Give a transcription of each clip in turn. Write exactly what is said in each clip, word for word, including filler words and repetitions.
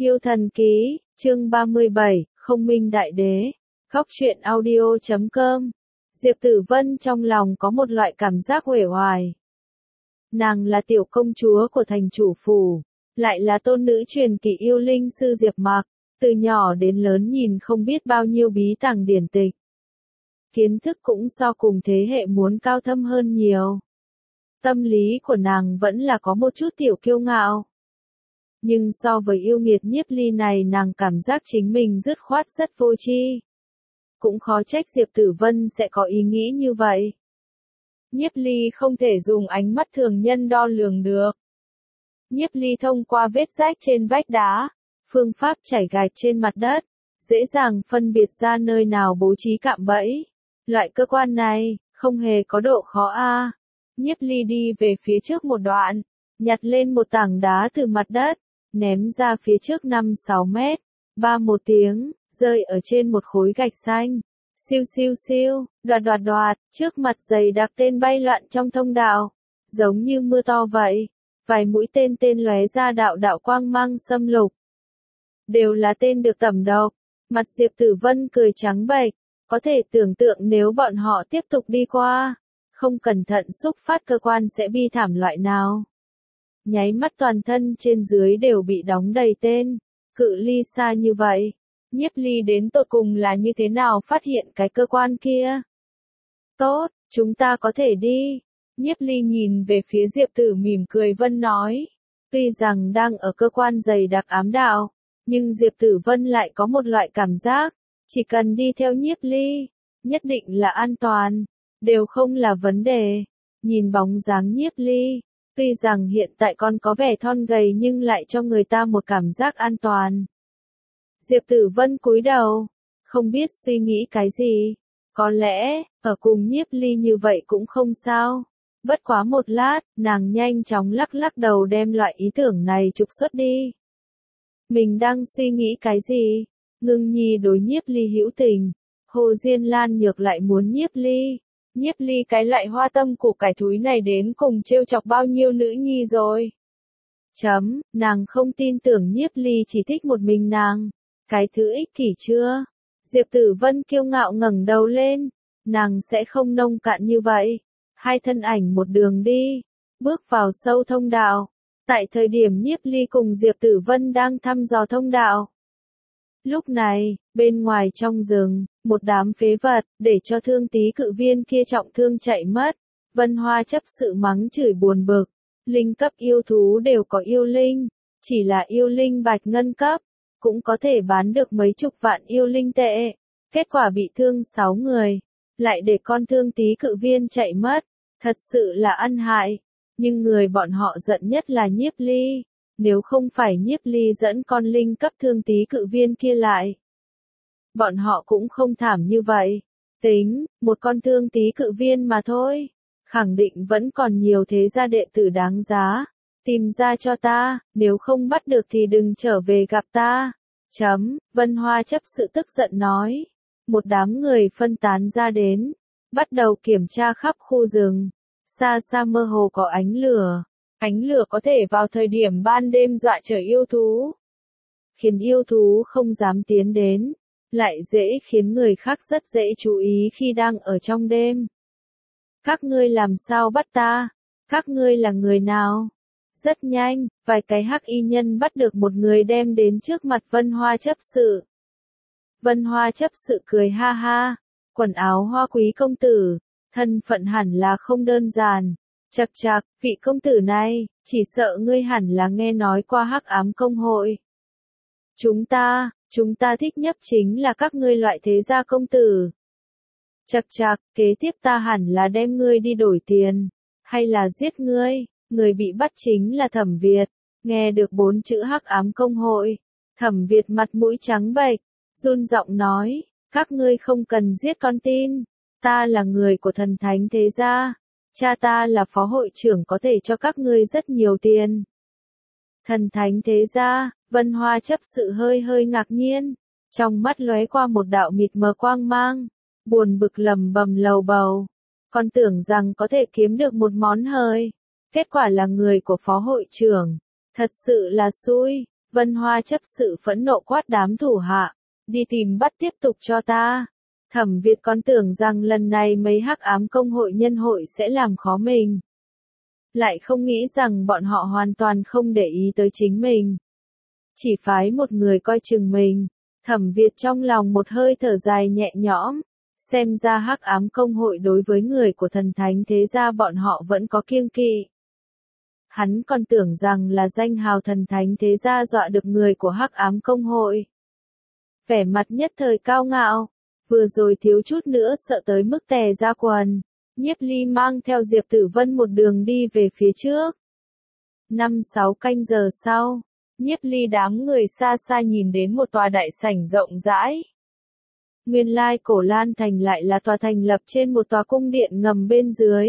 Yêu thần ký, chương ba mươi bảy, Không minh đại đế. Góc truyện audio chấm com. Diệp Tử Vân trong lòng có một loại cảm giác uể oải. Nàng là tiểu công chúa của thành chủ phủ, lại là tôn nữ truyền kỳ yêu linh sư Diệp Mạc, từ nhỏ đến lớn nhìn không biết bao nhiêu bí tàng điển tịch. Kiến thức cũng so cùng thế hệ muốn cao thâm hơn nhiều. Tâm lý của nàng vẫn là có một chút tiểu kiêu ngạo. Nhưng so với yêu nghiệt Nhiếp Ly này nàng cảm giác chính mình dứt khoát rất vô tri. Cũng khó trách Diệp Tử Vân sẽ có ý nghĩ như vậy. Nhiếp Ly không thể dùng ánh mắt thường nhân đo lường được. Nhiếp Ly thông qua vết rách trên vách đá, phương pháp chảy gạch trên mặt đất, dễ dàng phân biệt ra nơi nào bố trí cạm bẫy. Loại cơ quan này, không hề có độ khó a. Nhiếp Ly đi về phía trước một đoạn, nhặt lên một tảng đá từ mặt đất, ném ra phía trước năm sáu mét, ba một tiếng, rơi ở trên một khối gạch xanh. Siêu siêu siêu, đoạt đoạt đoạt, trước mặt dày đặc tên bay loạn trong thông đạo, giống như mưa to vậy. Vài mũi tên tên lóe ra đạo đạo quang mang xâm lục. Đều là tên được tẩm độc. Mặt Diệp Tử Vân cười trắng bệch, có thể tưởng tượng nếu bọn họ tiếp tục đi qua, không cẩn thận xúc phát cơ quan sẽ bi thảm loại nào. Nháy mắt toàn thân trên dưới đều bị đóng đầy tên, cự ly xa như vậy. Nhiếp Ly đến tột cùng là như thế nào phát hiện cái cơ quan kia? Tốt, chúng ta có thể đi. Nhiếp Ly nhìn về phía Diệp Tử mỉm cười Vân nói. Tuy rằng đang ở cơ quan dày đặc ám đạo, nhưng Diệp Tử Vân lại có một loại cảm giác, chỉ cần đi theo Nhiếp Ly, nhất định là an toàn, đều không là vấn đề. Nhìn bóng dáng Nhiếp Ly, tuy rằng hiện tại con có vẻ thon gầy nhưng lại cho người ta một cảm giác an toàn. Diệp Tử Vân cúi đầu, không biết suy nghĩ cái gì. Có lẽ, ở cùng Nhiếp Ly như vậy cũng không sao. Bất quá một lát, nàng nhanh chóng lắc lắc đầu đem loại ý tưởng này trục xuất đi. Mình đang suy nghĩ cái gì? Ngưng Nhi đối Nhiếp Ly hữu tình. Hồ Diên Lan Nhược lại muốn Nhiếp Ly. Nhiếp Ly cái loại hoa tâm củ cải thúi này đến cùng trêu chọc bao nhiêu nữ nhi rồi. Chấm, nàng không tin tưởng Nhiếp Ly chỉ thích một mình nàng. Cái thứ ích kỷ chưa? Diệp Tử Vân kiêu ngạo ngẩng đầu lên. Nàng sẽ không nông cạn như vậy. Hai thân ảnh một đường đi, bước vào sâu thông đạo. Tại thời điểm Nhiếp Ly cùng Diệp Tử Vân đang thăm dò thông đạo. Lúc này, bên ngoài trong rừng, một đám phế vật, để cho Thương Tý cự viên kia trọng thương chạy mất. Vân Hoa chấp sự mắng chửi buồn bực. Linh cấp yêu thú đều có yêu linh, chỉ là yêu linh bạch ngân cấp, cũng có thể bán được mấy chục vạn yêu linh tệ. Kết quả bị thương sáu người, lại để con Thương Tý cự viên chạy mất. Thật sự là ăn hại, nhưng người bọn họ giận nhất là Nhiếp Ly, nếu không phải Nhiếp Ly dẫn con linh cấp Thương Tý cự viên kia lại. Bọn họ cũng không thảm như vậy, tính, một con Thương Tý cự viên mà thôi, khẳng định vẫn còn nhiều thế gia đệ tử đáng giá, tìm ra cho ta, nếu không bắt được thì đừng trở về gặp ta. Chấm, Vân Hoa chấp sự tức giận nói, một đám người phân tán ra đến. Bắt đầu kiểm tra khắp khu rừng. Xa xa mơ hồ có ánh lửa. Ánh lửa có thể vào thời điểm ban đêm dọa trở yêu thú. Khiến yêu thú không dám tiến đến. Lại dễ khiến người khác rất dễ chú ý khi đang ở trong đêm. Các ngươi làm sao bắt ta? Các ngươi là người nào? Rất nhanh, vài cái hắc y nhân bắt được một người đem đến trước mặt Vân Hoa chấp sự. Vân Hoa chấp sự cười ha ha. Quần áo hoa quý công tử, thân phận hẳn là không đơn giản. Chậc chậc, vị công tử này, chỉ sợ ngươi hẳn là nghe nói qua hắc ám công hội. Chúng ta, chúng ta thích nhất chính là các ngươi loại thế gia công tử. Chậc chậc, kế tiếp ta hẳn là đem ngươi đi đổi tiền, hay là giết ngươi, người bị bắt chính là Thẩm Việt. Nghe được bốn chữ hắc ám công hội, Thẩm Việt mặt mũi trắng bệch, run giọng nói. Các ngươi không cần giết con tin, ta là người của thần thánh thế gia, cha ta là phó hội trưởng có thể cho các ngươi rất nhiều tiền. Thần thánh thế gia, Vân Hoa chấp sự hơi hơi ngạc nhiên, trong mắt lóe qua một đạo mịt mờ quang mang, buồn bực lầm bầm lầu bầu, còn tưởng rằng có thể kiếm được một món hời, kết quả là người của phó hội trưởng, thật sự là xui. Vân Hoa chấp sự phẫn nộ quát đám thủ hạ, đi tìm bắt tiếp tục cho ta. Thẩm Việt còn tưởng rằng lần này mấy hắc ám công hội nhân hội sẽ làm khó mình. Lại không nghĩ rằng bọn họ hoàn toàn không để ý tới chính mình. Chỉ phái một người coi chừng mình. Thẩm Việt trong lòng một hơi thở dài nhẹ nhõm. Xem ra hắc ám công hội đối với người của thần thánh thế gia bọn họ vẫn có kiêng kỵ. Hắn còn tưởng rằng là danh hào thần thánh thế gia dọa được người của hắc ám công hội. Vẻ mặt nhất thời cao ngạo, vừa rồi thiếu chút nữa sợ tới mức tè ra quần. Nhiếp Ly mang theo Diệp Tử Vân một đường đi về phía trước. Năm sáu canh giờ sau, Nhiếp Ly đám người xa xa nhìn đến một tòa đại sảnh rộng rãi. Nguyên lai Cổ Lan Thành lại là tòa thành lập trên một tòa cung điện ngầm bên dưới.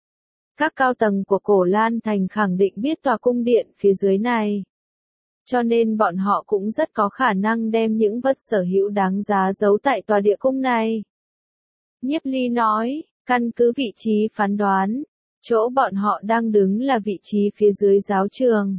Các cao tầng của Cổ Lan Thành khẳng định biết tòa cung điện phía dưới này. Cho nên bọn họ cũng rất có khả năng đem những vật sở hữu đáng giá giấu tại tòa địa cung này. Nhiếp Ly nói, căn cứ vị trí phán đoán, chỗ bọn họ đang đứng là vị trí phía dưới giáo trường.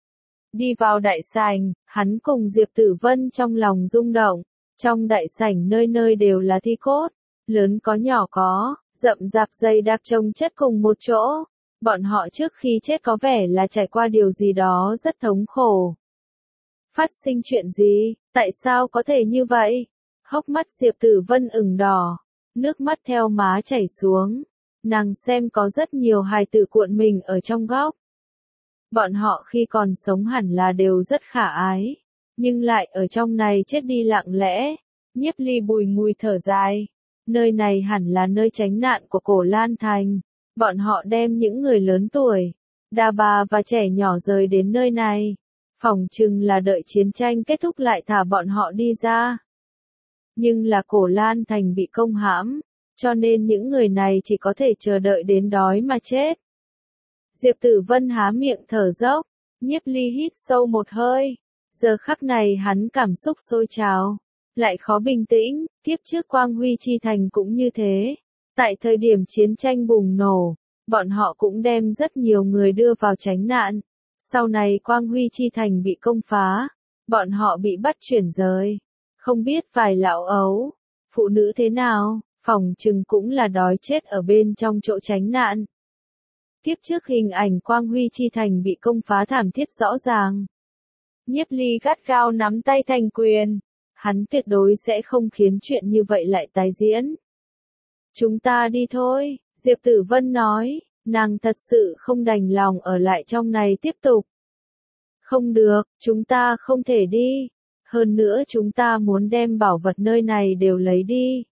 Đi vào đại sảnh, hắn cùng Diệp Tử Vân trong lòng rung động. Trong đại sảnh nơi nơi đều là thi cốt, lớn có nhỏ có, rậm rạp dày đặc chồng chất cùng một chỗ. Bọn họ trước khi chết có vẻ là trải qua điều gì đó rất thống khổ. Phát sinh chuyện gì, tại sao có thể như vậy? Hốc mắt Diệp Tử Vân ửng đỏ, nước mắt theo má chảy xuống. Nàng xem có rất nhiều hài tử cuộn mình ở trong góc. Bọn họ khi còn sống hẳn là đều rất khả ái. Nhưng lại ở trong này chết đi lặng lẽ. Nhiếp Ly bùi ngùi thở dài. Nơi này hẳn là nơi tránh nạn của Cổ Lan Thành. Bọn họ đem những người lớn tuổi, đàn bà và trẻ nhỏ rời đến nơi này. Phỏng chừng là đợi chiến tranh kết thúc lại thả bọn họ đi ra. Nhưng là Cổ Lan Thành bị công hãm, cho nên những người này chỉ có thể chờ đợi đến đói mà chết. Diệp Tử Vân há miệng thở dốc, Nhiếp Ly hít sâu một hơi. Giờ khắc này hắn cảm xúc sôi trào, lại khó bình tĩnh, tiếp trước Quang Huy Chi Thành cũng như thế. Tại thời điểm chiến tranh bùng nổ, bọn họ cũng đem rất nhiều người đưa vào tránh nạn. Sau này Quang Huy Chi Thành bị công phá, bọn họ bị bắt chuyển rời. Không biết vài lão ấu, phụ nữ thế nào, phòng chừng cũng là đói chết ở bên trong chỗ tránh nạn. Tiếp trước hình ảnh Quang Huy Chi Thành bị công phá thảm thiết rõ ràng. Nhiếp Ly gắt gao nắm tay thành quyền. Hắn tuyệt đối sẽ không khiến chuyện như vậy lại tái diễn. Chúng ta đi thôi, Diệp Tử Vân nói, nàng thật sự không đành lòng ở lại trong này tiếp tục. Không được, chúng ta không thể đi. Hơn nữa chúng ta muốn đem bảo vật nơi này đều lấy đi.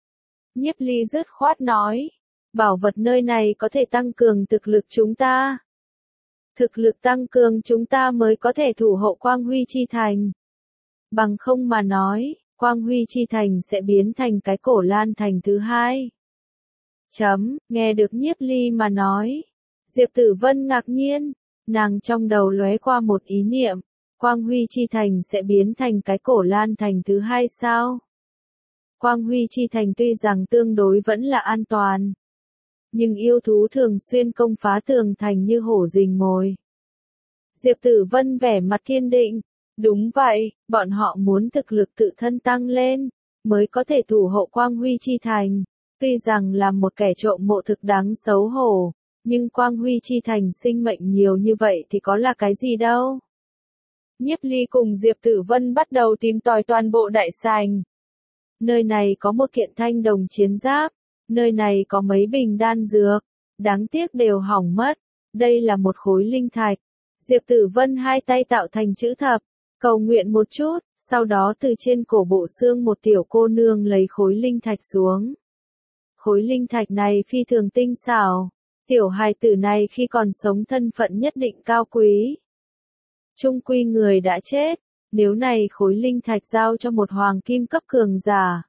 Nhiếp Ly dứt khoát nói, bảo vật nơi này có thể tăng cường thực lực chúng ta. Thực lực tăng cường chúng ta mới có thể thủ hộ Quang Huy Chi Thành. Bằng không mà nói, Quang Huy Chi Thành sẽ biến thành cái Cổ Lan Thành thứ hai. Chấm, nghe được Nhiếp Ly mà nói. Diệp Tử Vân ngạc nhiên, nàng trong đầu lóe qua một ý niệm, Quang Huy Chi Thành sẽ biến thành cái Cổ Lan Thành thứ hai sao? Quang Huy Chi Thành tuy rằng tương đối vẫn là an toàn, nhưng yêu thú thường xuyên công phá tường thành như hổ rình mồi. Diệp Tử Vân vẻ mặt kiên định, đúng vậy, bọn họ muốn thực lực tự thân tăng lên, mới có thể thủ hộ Quang Huy Chi Thành. Tuy rằng là một kẻ trộm mộ thực đáng xấu hổ, nhưng Quang Huy Chi Thành sinh mệnh nhiều như vậy thì có là cái gì đâu. Nhiếp Ly cùng Diệp Tử Vân bắt đầu tìm tòi toàn bộ đại sảnh. Nơi này có một kiện thanh đồng chiến giáp, nơi này có mấy bình đan dược, đáng tiếc đều hỏng mất. Đây là một khối linh thạch. Diệp Tử Vân hai tay tạo thành chữ thập, cầu nguyện một chút, sau đó từ trên cổ bộ xương một tiểu cô nương lấy khối linh thạch xuống. Khối linh thạch này phi thường tinh xảo, tiểu hài tử này khi còn sống thân phận nhất định cao quý. Trung quy người đã chết, nếu này khối linh thạch giao cho một hoàng kim cấp cường giả,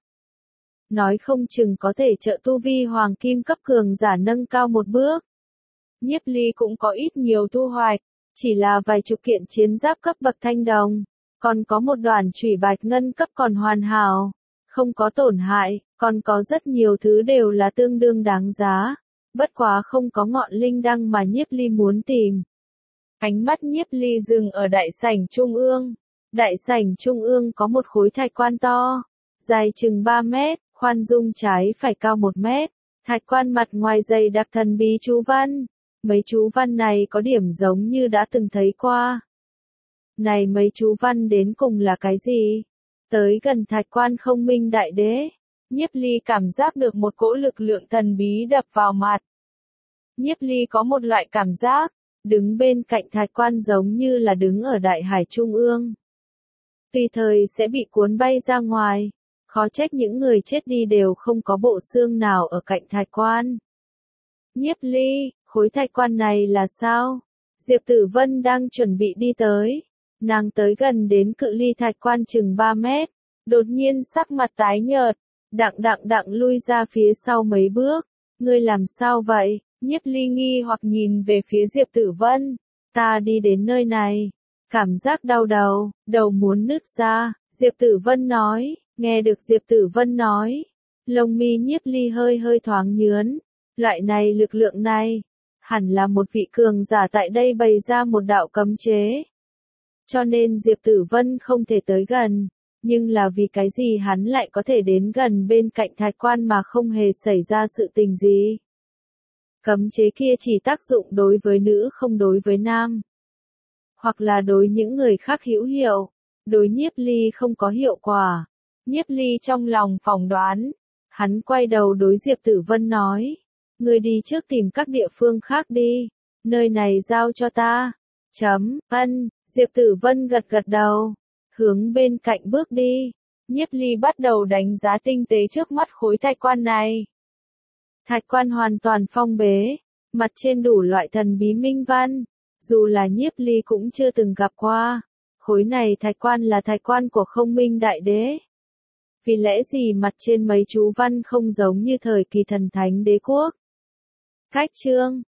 nói không chừng có thể trợ tu vi hoàng kim cấp cường giả nâng cao một bước. Nhiếp Ly cũng có ít nhiều thu hoạch, chỉ là vài chục kiện chiến giáp cấp bậc thanh đồng, còn có một đoàn chủy bạch ngân cấp còn hoàn hảo, không có tổn hại, còn có rất nhiều thứ đều là tương đương đáng giá, bất quá không có ngọn linh đăng mà Nhiếp Ly muốn tìm. Ánh mắt Nhiếp Ly dừng ở đại sảnh trung ương. Đại sảnh trung ương có một khối thạch quan to, dài chừng ba mét, khoan dung trái phải cao một mét. Thạch quan mặt ngoài dày đặc thần bí chú văn. Mấy chú văn này có điểm giống như đã từng thấy qua. Này mấy chú văn đến cùng là cái gì? Tới gần thạch quan Không Minh Đại Đế, Nhiếp Ly cảm giác được một cỗ lực lượng thần bí đập vào mặt. Nhiếp Ly có một loại cảm giác, đứng bên cạnh thạch quan giống như là đứng ở đại hải trung ương. Tùy thời sẽ bị cuốn bay ra ngoài, khó trách những người chết đi đều không có bộ xương nào ở cạnh thạch quan. Nhiếp Ly, khối thạch quan này là sao? Diệp Tử Vân đang chuẩn bị đi tới. Nàng tới gần đến cự ly thạch quan chừng ba mét, đột nhiên sắc mặt tái nhợt, đặng đặng đặng lui ra phía sau mấy bước. Ngươi làm sao vậy? Nhiếp Ly nghi hoặc nhìn về phía Diệp Tử Vân. Ta đi đến nơi này, cảm giác đau đầu, đầu muốn nứt ra. Diệp Tử Vân nói, nghe được Diệp Tử Vân nói, lông mi Nhiếp Ly hơi hơi thoáng nhướn. Loại này lực lượng này, hẳn là một vị cường giả tại đây bày ra một đạo cấm chế. Cho nên Diệp Tử Vân không thể tới gần, nhưng là vì cái gì hắn lại có thể đến gần bên cạnh thạch quan mà không hề xảy ra sự tình gì. Cấm chế kia chỉ tác dụng đối với nữ không đối với nam. Hoặc là đối những người khác hữu hiệu, đối Nhiếp Ly không có hiệu quả. Nhiếp Ly trong lòng phỏng đoán, hắn quay đầu đối Diệp Tử Vân nói, ngươi đi trước tìm các địa phương khác đi, nơi này giao cho ta. Chấm, ân. Diệp Tử Vân gật gật đầu, hướng bên cạnh bước đi. Nhiếp Ly bắt đầu đánh giá tinh tế trước mắt khối thạch quan này. Thạch quan hoàn toàn phong bế, mặt trên đủ loại thần bí minh văn, dù là Nhiếp Ly cũng chưa từng gặp qua. Khối này thạch quan là thạch quan của Không Minh Đại Đế. Vì lẽ gì mặt trên mấy chú văn không giống như thời kỳ thần thánh đế quốc? Cách chương